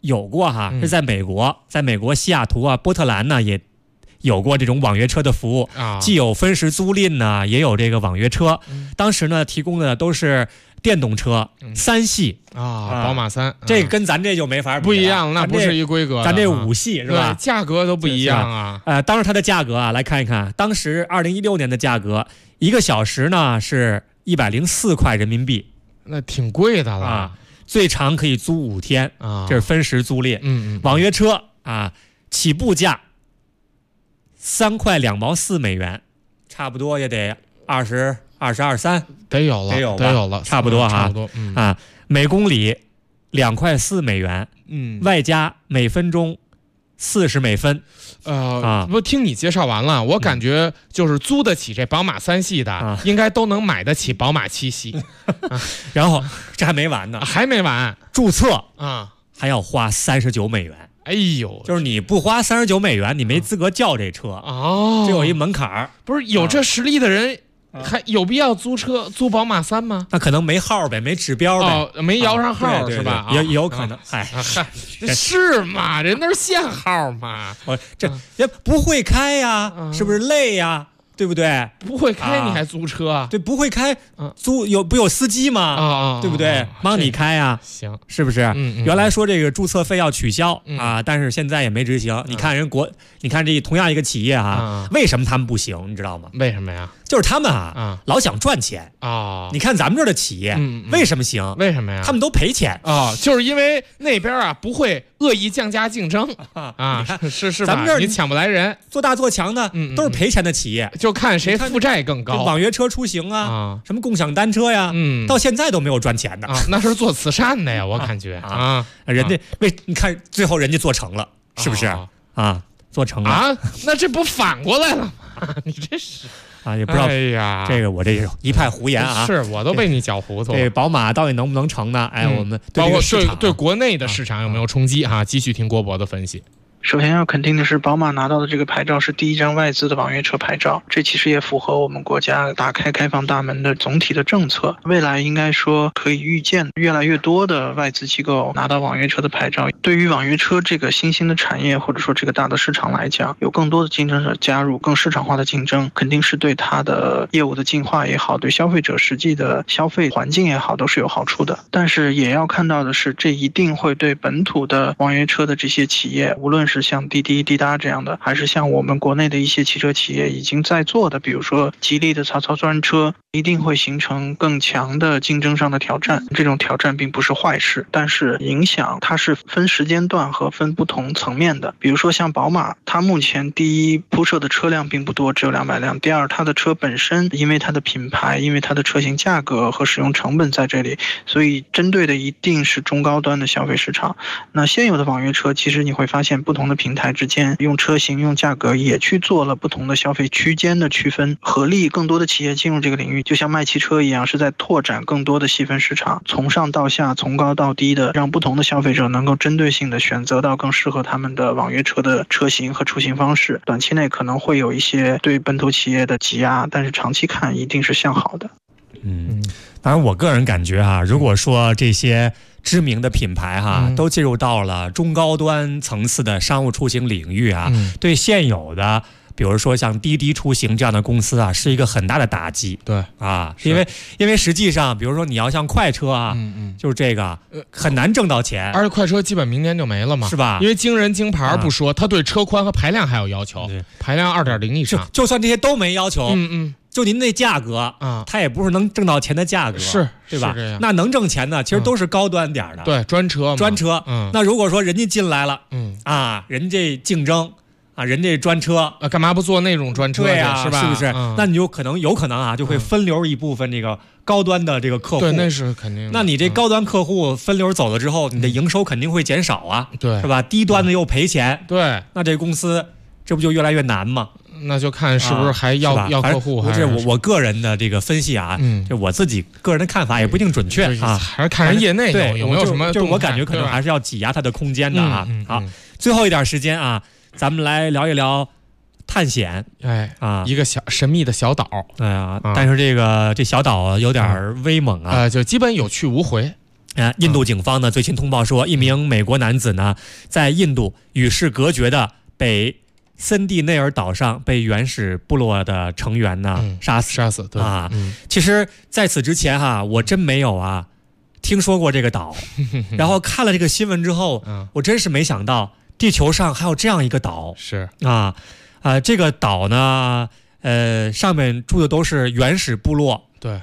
有过哈，是在美国西雅图啊、波特兰呢也有过这种网约车的服务，既有分时租赁呢，也有这个网约车。当时呢提供的都是电动车3系宝马3， 这个跟咱这就没法比， 不一样，那不是一规格。 咱这5系是吧？ 价格都不一样啊。 当时它的价格啊，来看一看，当时2016年的价格，1个小时呢是104块人民币， 那挺贵的了。 最长可以租5天啊，这是分时租赁。网约车啊，起步价3块2毛4美元，差不多也得22、23， 得有了， 差不多哈， 差不多啊，每公里2块4美元，外加每分钟40美分。 不听你介绍完了，我感觉就是租得起这宝马3系的，应该都能买得起宝马7系。 然后这还没完呢， 还没完， 注册还要花39美元。 哎呦， 就是你不花39美元，你没资格叫这车这有一门槛儿。 不是有这实力的人，还有必要租宝马3吗？ 那可能没号呗，没指标呗， 没摇上号是吧？ 也有可能。 是嘛？人那是限号嘛？ 这也不会开呀，是不是累呀？对不对？ 不会开你还租车？ 对，不会开租有司机吗？对不对？帮你开呀？ 行， 是不是？原来说这个注册费要取消但是现在也没执行。你看你看这同样一个企业为什么他们不行？你知道吗？ 为什么呀？ 就是他们老想赚钱你看咱们这儿的企业为什么行？ 为什么呀？ 他们都赔钱就是因为那边不会恶意降价竞争是吧？ 咱们这儿你抢不来人， 做大做强的都是赔钱的企业。 就看谁负债更高。 网约车出行什么共享单车呀，到现在都没有赚钱的那是做慈善的呀，我感觉人家你看最后人家做成了，是不是做成了那这不反过来了吗？你这是也不知道。 哎呀， 这个我这一派胡言是我都被你搅糊涂了。 这宝马到底能不能成呢？我们包括对国内的市场有没有冲击继续听郭博的分析。 首先要肯定的是，宝马拿到的这个牌照是第一张外资的网约车牌照，这其实也符合我们国家打开开放大门的总体的政策。未来应该说可以预见，越来越多的外资机构拿到网约车的牌照。对于网约车这个新兴的产业，或者说这个大的市场来讲，有更多的竞争者加入，更市场化的竞争，肯定是对它的业务的进化也好，对消费者实际的消费环境也好，都是有好处的。但是也要看到的是，这一定会对本土的网约车的这些企业，无论是像滴滴、滴答这样的，还是像我们国内的一些汽车企业已经在做的，比如说吉利的曹操专车，一定会形成更强的竞争上的挑战。这种挑战并不是坏事，但是影响它是分时间段和分不同层面的。比如说像宝马，它目前第一铺设的车辆并不多，只有200辆；第二，它的车本身因为它的品牌，因为它的车型价格和使用成本在这里，所以针对的一定是中高端的消费市场。那现有的网约车，其实你会发现不同的平台之间用车型、用价格也去做了不同的消费区间的区分，合力更多的企业进入这个领域，就像卖汽车一样，是在拓展更多的细分市场，从上到下，从高到低的，让不同的消费者能够针对性的选择到更适合他们的网约车的车型和出行方式。短期内可能会有一些对本土企业的挤压，但是长期看一定是向好的。 当然我个人感觉如果说这些知名的品牌都进入到了中高端层次的商务出行领域对现有的比如说像滴滴出行这样的公司是一个很大的打击。 对因为实际上比如说你要像快车就是这个很难挣到钱， 而且快车基本明年就没了嘛， 是吧？ 因为京人京牌不说，它对车宽和排量还有要求，排量2.0以上。 就算这些都没要求就您那价格它也不是能挣到钱的价格， 是对吧？那能挣钱的其实都是高端点的， 对，专车。 那如果说人家进来了人家竞争人家专车干嘛不做那种专车？ 对是吧？ 是不是？那你就有可能就会分流一部分这个高端的这个客户。 对，那是肯定的。 那你这高端客户分流走了之后，你的营收肯定会减少对， 是吧？低端的又赔钱， 对， 那这公司这不就越来越难吗？ 那就看是不是还要客户。 不是我个人的这个分析就我自己个人的看法也不一定准确还是看人业内有没有什么。 就是我感觉可能还是要挤压它的空间的好，最后一点时间咱们来聊一聊探险。 一个神秘的小岛。 但是这小岛有点威猛就基本有去无回。 印度警方呢最新通报说，一名美国男子呢在印度与世隔绝的北森蒂内尔岛上被原始部落的成员呢杀死。 对啊， 其实在此之前哈，我真没有听说过这个岛，然后看了这个新闻之后，我真是没想到地球上还有这样一个岛。 是这个岛呢，上面住的都是原始部落。 对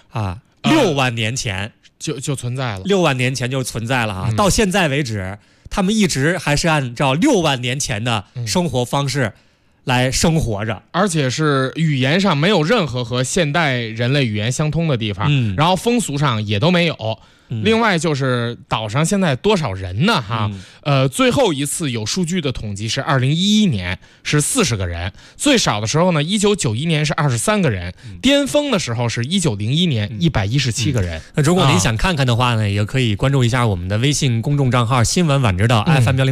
6万年前就存在了 ，6万年前就存在了到现在为止，他们一直还是按照6万年前的生活方式来生活着， 而且是语言上没有任何和现代人类语言相通的地方，然后风俗上也都没有。另外就是岛上现在多少人呢？最后一次有数据的统计是2011年，是40个人。最少的时候呢，1991年是23个人，巅峰的时候是1901年117个人。 那如果您想看看的话呢，也可以关注一下我们的微信公众账号新闻晚知道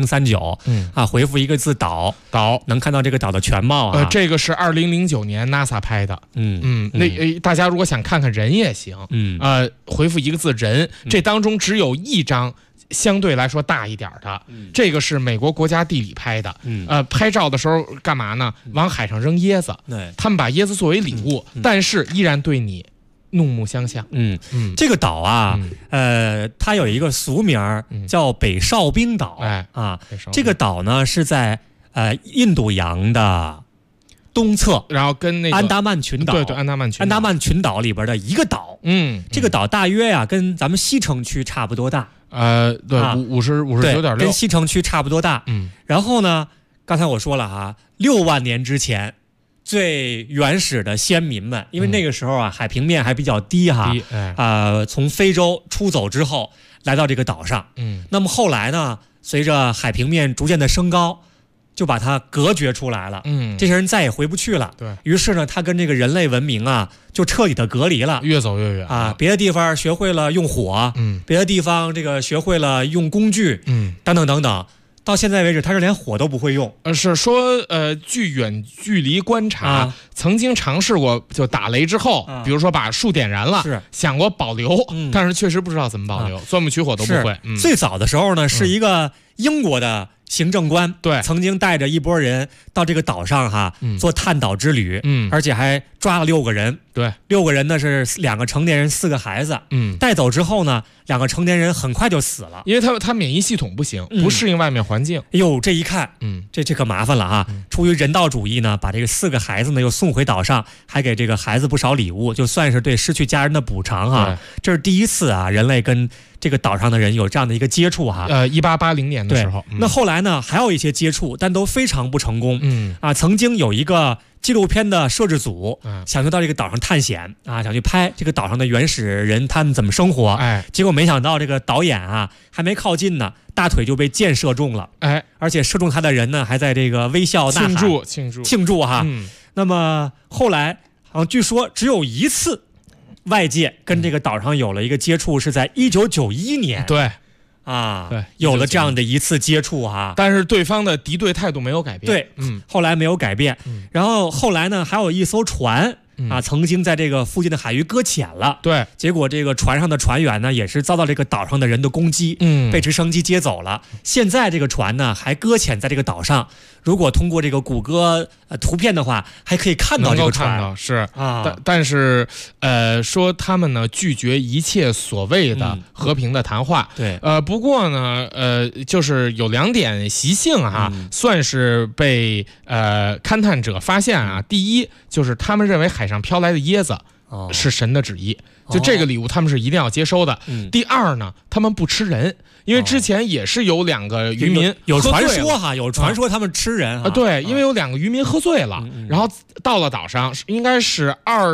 FM1039，回复一个字岛，能看到这个岛的全貌这个是2009年 NASA 拍的。大家如果想看看人也行，回复一个字人。这当中只有一张相对来说大一点的，这个是美国国家地理拍的。拍照的时候干嘛呢？往海上扔椰子，他们把椰子作为礼物，但是依然对你怒目相向。 这个岛它有一个俗名叫北哨兵岛。这个岛呢是在印度洋的东侧， 然后跟那个安达曼群岛， 对安达曼群岛里边的一个岛。这个岛大约跟咱们西城区差不多大。 对，59.6， 跟西城区差不多大。然后呢，刚才我说了6万年之前，最原始的先民们，因为那个时候海平面还比较低从非洲出走之后来到这个岛上。那么后来呢，随着海平面逐渐的升高，就把它隔绝出来了。这些人再也回不去了。 对于是呢，他跟这个人类文明就彻底的隔离了， 越走越远别的地方学会了用火，别的地方这个学会了用工具，等等等等。到现在为止，他是连火都不会用。 是说据远距离观察，曾经尝试过，就打雷之后，比如说把树点燃了，想过保留，但是确实不知道怎么保留，钻木取火都不会。 最早的时候呢，是一个英国的行政官，曾经带着一拨人到这个岛上做探岛之旅，而且还抓了6个人。 对 ，6个人呢是2个成年人4个孩子。带走之后呢，2个成年人很快就死了， 因为他免疫系统不行，不适应外面环境。 这一看，这可麻烦了出于人道主义呢，把这个4个孩子呢又送回岛上，还给这个孩子不少礼物，就算是对失去家人的补偿这是第一次人类跟这个岛上的人有这样的一个接触 1880年的时候。 那后来呢还有一些接触，但都非常不成功。曾经有一个纪录片的摄制组想去到这个岛上探险想去拍这个岛上的原始人他们怎么生活。结果没想到这个导演还没靠近呢，大腿就被箭射中了。而且射中他的人呢还在这个微笑呐喊庆祝那么后来好像据说只有一次外界跟这个岛上有了一个接触，是在1991年。 对有了这样的一次接触但是对方的敌对态度没有改变。 对，后来没有改变。然后后来呢，还有一艘船曾经在这个附近的海域搁浅了。 对， 结果这个船上的船员呢，也是遭到这个岛上的人的攻击，被直升机接走了。现在这个船呢，还搁浅在这个岛上。如果通过这个谷歌图片的话，还可以看到这个船。 能够看到是但是说他们呢拒绝一切所谓的和平的谈话。 对， 不过呢就是有2点习性算是被勘探者发现第一就是他们认为海上飘来的椰子是神的旨意，就这个礼物他们是一定要接收的。第二呢，他们不吃人，因为之前也是有2个渔民有传说他们吃人对，因为有2个渔民喝醉了，然后到了岛上，应该是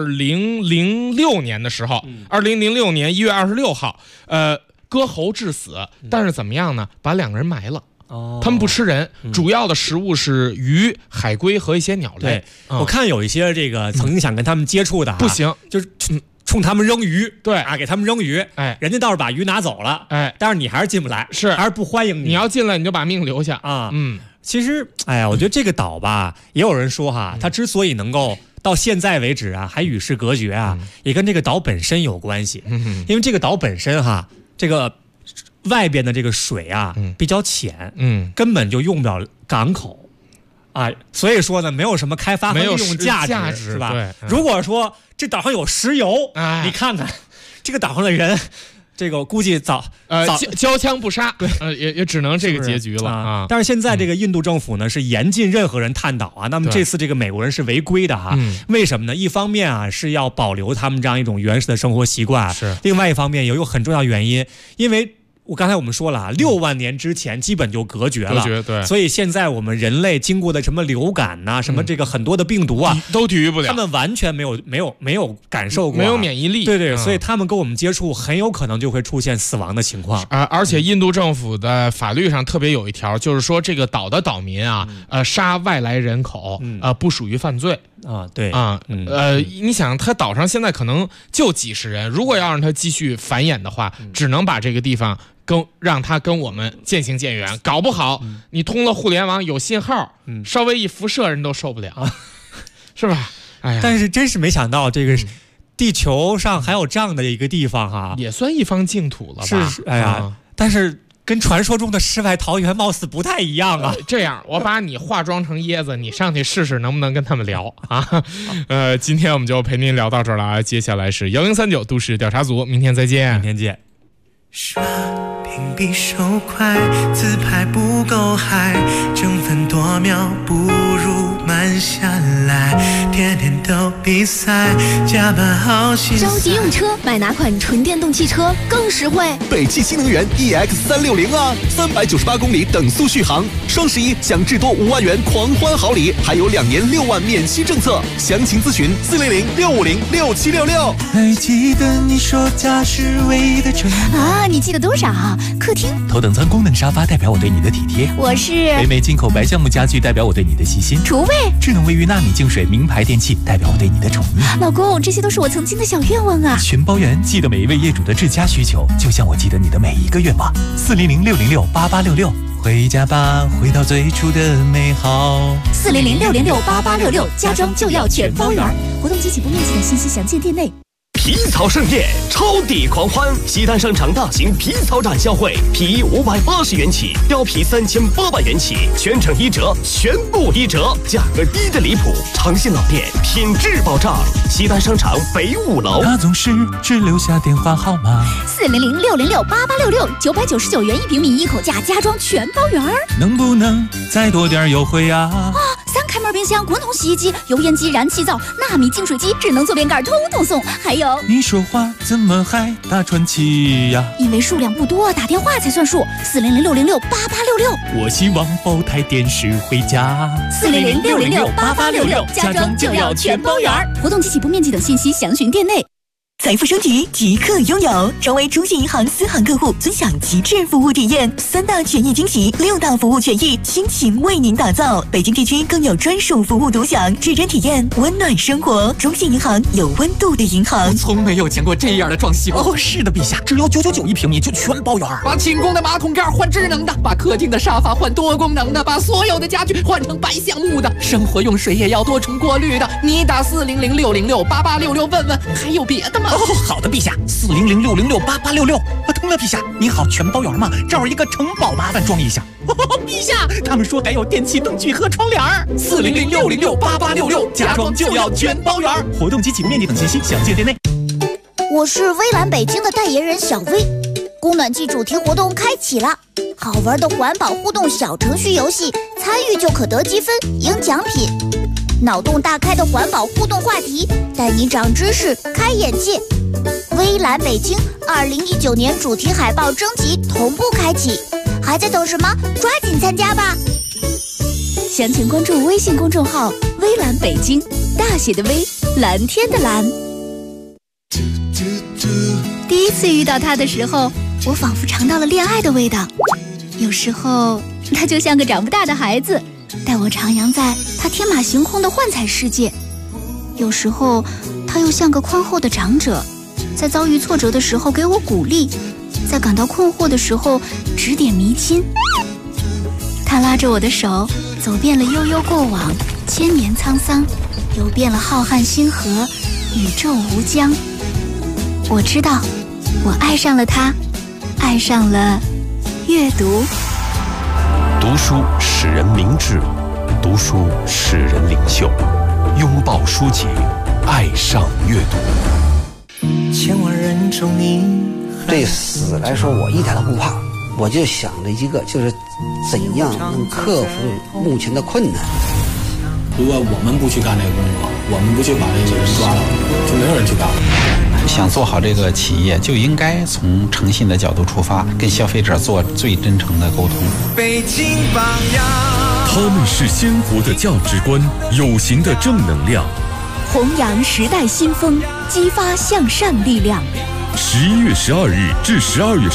2006年的时候，2006年1月26号，割喉致死，但是怎么样呢？把2个人埋了。他们不吃人，主要的食物是鱼、海龟和一些鸟类。 我看有一些这个曾经想跟他们接触的不行， 就是冲他们扔鱼， 对给他们扔鱼，人家倒是把鱼拿走了，但是你还是进不来，还是不欢迎你。 你要进来，你就把命留下其实，我觉得这个岛吧，也有人说它之所以能够到现在为止还与世隔绝也跟这个岛本身有关系。因为这个岛本身这个外边的这个水啊比较浅，根本就用不了港口啊，所以说呢，没有什么开发和利用价值是吧？ 对， 如果说这岛上有石油，你看看这个岛上的人。这个估计交枪不杀，也只能这个结局了啊！ 但是现在这个印度政府呢是严禁任何人探岛啊。那么这次这个美国人是违规的哈，为什么呢？一方面啊是要保留他们这样一种原始的生活习惯， 是另外一方面也有很重要原因，因为。刚才我们说了啊，6万年之前基本就隔绝了， 对， 所以现在我们人类经过的什么流感呐、什么这个很多的病毒啊， 都抵御不了， 他们完全没有感受过， 没有免疫力， 对，所以他们跟我们接触，很有可能就会出现死亡的情况而且印度政府的法律上特别有一条，就是说这个岛的岛民啊，杀外来人口不属于犯罪。 对你想他岛上现在可能就几十人，如果要让他继续繁衍的话，只能把这个地方让他跟我们渐行渐远，搞不好你通了互联网有信号，稍微一辐射人都受不了，是吧？哎呀， 但是真是没想到这个地球上还有这样的一个地方哈， 也算一方净土了吧？ 是，哎呀，但是。跟传说中的世外桃源貌似不太一样啊！ 这样，我把你化妆成椰子，你上去试试能不能跟他们聊啊？今天我们就陪您聊到这儿了啊！接下来是1039都市调查组，明天再见， 明天见。 刷屏比手快，自拍不够嗨，争分夺秒不如慢下来，天天都比赛，加班好心塞。 着急用车，买哪款纯电动汽车更实惠？ 北汽新能源 EX360啊，398公里等速续航，双11享至多5万元狂欢好礼，还有2年6万免息政策，详情咨询400-650-6766。 还记得你说家是唯一的承诺啊？你记得多少？客厅头等舱功能沙发代表我对你的体贴， 我是北美进口白橡木家具代表我对你的细心， 厨卫智能卫浴纳米净水名牌电器代表我对你的宠溺。 老公，这些都是我曾经的小愿望啊！ 全包圆，记得每一位业主的至佳需求，就像我记得你的每一个愿望。400-606-8866，回家吧，回到最初的美好。 400-606-8866，家装就要全包圆。活动及起步面积等信息详见店内。 皮草盛宴，超抵狂欢！西单商场大型皮草展销会，皮衣580元起，貂皮3800元起，全程1折，全部1折，价格低得离谱，长信老店，品质保障。西单商场北5楼。 他总是只留下电话号码。 400-606-8866，999元1平米1口价，家装全包圆。 能不能再多点优惠啊 ？3开门冰箱、滚筒洗衣机、油烟机、燃气灶、纳米净水机、智能坐便盖，通通送。还有， 你说话怎么还打传奇呀？ 因为数量不多，打电话才算数。400-606-8866。 我希望包台电视回家。 400-606-8866，家装就要全包圆。活动及起步面积等信息详询店内。 财富升级即刻拥有，成为中信银行私行客户，尊享极致服务体验，3大权益惊喜，6大服务权益倾情为您打造。北京地区更有专属服务独享，指针体验温暖生活。中信银行有温度的银行。 我从没有见过这样的装修。 哦，是的，陛下，只要999一平米就全包圆。 把寝宫的马桶盖换智能的，把客厅的沙发换多功能的，把所有的家具换成白橡木的，生活用水也要多重过滤的。你打400-606-8866问问，还有别的吗？ 哦，好的，陛下，400-606-8866。通了，陛下，您好，全包圆吗？这儿一个城堡，麻烦装一下。陛下，他们说还有电器灯具和窗帘。400-606-8866，家装就要全包圆。活动及起步面积等信息详见店内。 我是微蓝北京的代言人小薇，供暖季主题活动开启了，好玩的环保互动小程序游戏，参与就可得积分，赢奖品。脑洞大开的环保互动话题，带你长知识、开眼界。微蓝北京2019年主题海报征集同步开启，还在等什么？抓紧参加吧！详情关注微信公众号“微蓝北京”，大写的微，蓝天的蓝。第一次遇到他的时候，我仿佛尝到了恋爱的味道。有时候，他就像个长不大的孩子，带我徜徉在他天马行空的幻彩世界。有时候，他又像个宽厚的长者，在遭遇挫折的时候给我鼓励，在感到困惑的时候指点迷津。他拉着我的手，走遍了悠悠过往，千年沧桑，游遍了浩瀚星河，宇宙无疆。我知道，我爱上了他，爱上了阅读。 读书使人明智，读书使人领袖。拥抱书籍，爱上阅读。 千万人中你，对死来说我一点都不怕，我就想着一个，就是怎样能克服目前的困难。 如果我们不去干这个工作，我们不去把这个人抓到，就没有人去干了。 想做好这个企业，就应该从诚信的角度出发，跟消费者做最真诚的沟通。 北京榜样， 他们是鲜活的价值观，有形的正能量， 弘扬时代新风，激发向善力量。 11月12日至12月